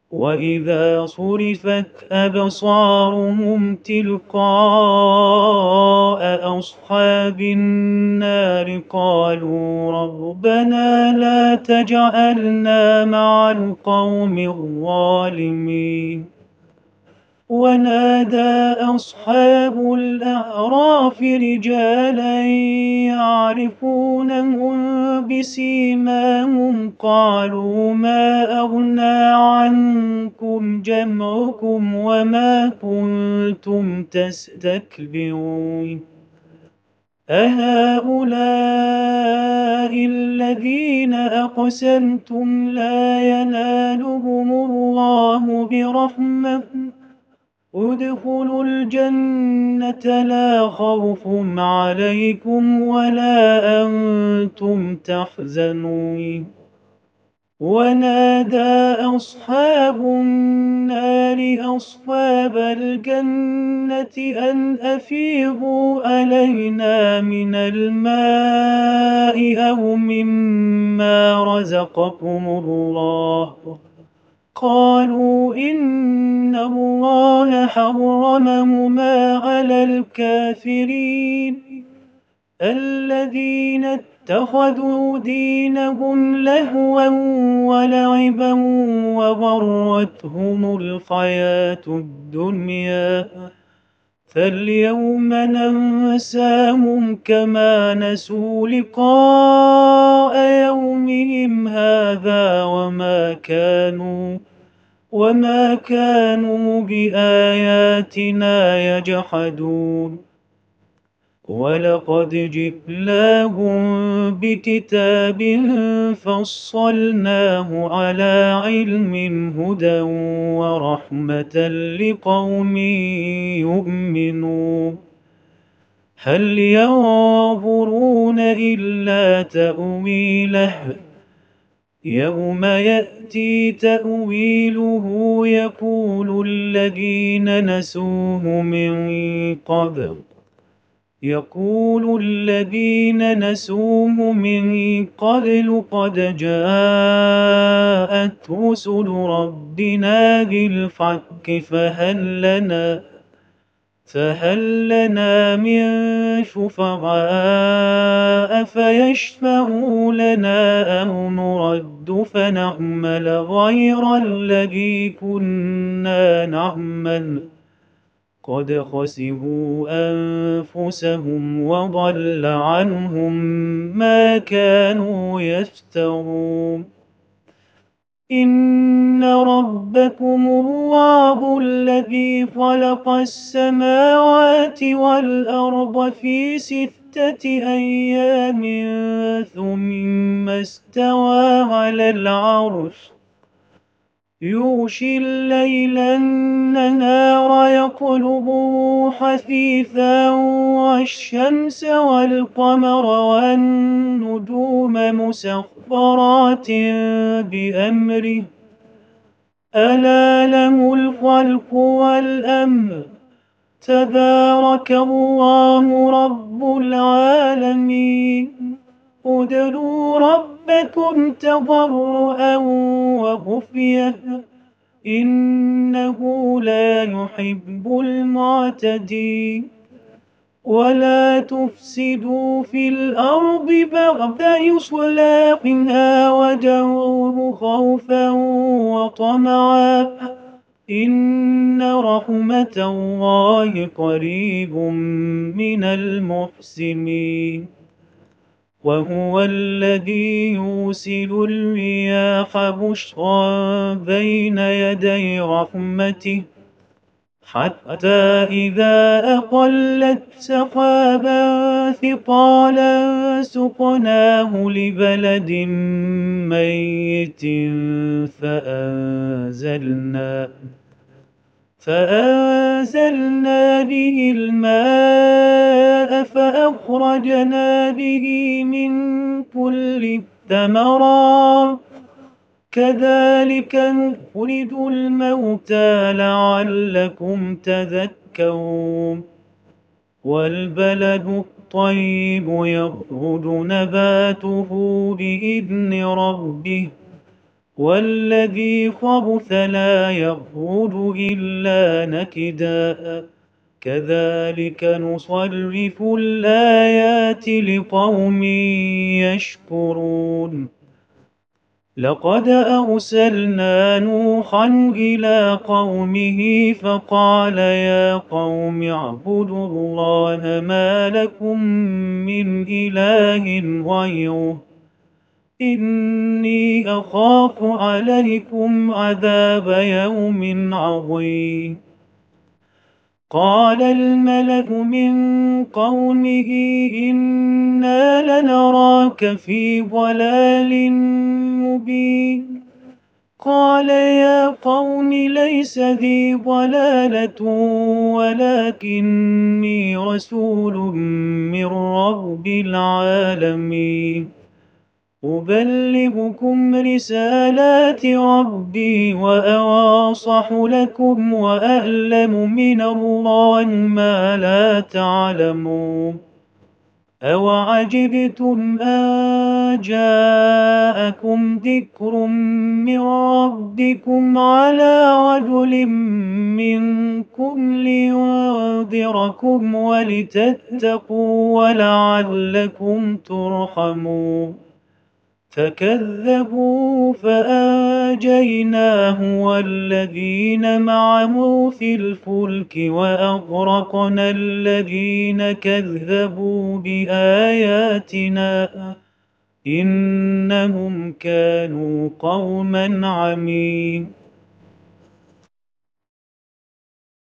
وإذا صرفت أبصارهم تلقاء أصحاب النار قالوا ربنا لا تجعلنا مع القوم الظالمين. ونادى أصحاب الأعراف رجالا يعرفونهم بسيماهم قالوا ما أغنى عنكم جمعكم وما كنتم تستكبرون أهؤلاء الذين أقسمتم لا ينالهم الله برحمة ادخلوا الجنة لا خوف عليكم ولا أنتم تحزنون. ونادى أصحاب النار أصحاب الجنة أن أفيضوا علينا من الماء أو مما رزقكم الله قالوا إن الله حرمهما على الكافرين الذين اتخذوا دينهم لهوا ولعبا وغرتهم الحياة الدنيا فاليوم ننساهم كما نسوا لقاء يومهم هذا وما كانوا بآياتنا يجحدون. ولقد جئناهم بكتاب فصلناه على علم هدى ورحمة لقوم يؤمنون. هل ينظرون إلا تأويله يوم يأتي تأويله يقول الذين نسوه من قبل قد جاءت رسل ربنا بالحق فهل لنا من شفعاء فيشفعوا لنا أو نرد فنعمل غير الذي كنا نعمل قد خسروا أنفسهم وضل عنهم ما كانوا يفترون. إن ربكم الله الذي خلق السماوات والأرض في 6 أيام ثم استوى على العرش يغشي الليل النهار يطلبه حثيثا والشمس والقمر والنجوم مسخرات بأمره ألا له الخلق والأمر تبارك الله رب العالمين. ادعوا ربكم تضرعا وخفية إنه لا يحب المعتدين. ولا تفسدوا في الأرض بعد إصلاحها وادعوه خوفا وطمعا إن رحمة الله قريب من المحسنين. وهو الذي يرسل الرياح بشرا بين يدي رحمته حتى إذا أقلت سحابا ثقالا سقناه لبلد ميت فأنزلنا به الماء فأخرجنا به من كل الثمرات كذلك نخرج الموتى لعلكم تذكرون. والبلد الطيب يخرج نباته بإذن ربه والذي خبث لا يخرج إلا نكدا كذلك نصرف الآيات لقوم يشكرون لقد أرسلنا نوحا إلى قومه فقال يا قوم اعبدوا الله ما لكم من إله غيره إني أخاف عليكم عذاب يوم عظيم قال الملأ من قومه إنا لنراك في ضلال مبين قال يا قوم ليس بي ضلالة ولكني رسول من رب العالمين أبلغكم رسالات ربي وأنصح لكم وأعلم من الله ما لا تعلمون أوعجبتم أن جاءكم ذكر من ربكم على رجل منكم لينذركم ولتتقوا ولعلكم ترحمون فكذبوا فأنجيناه والذين معه في الفلك وأغرقنا الذين كذبوا بآياتنا إنهم كانوا قوما عمين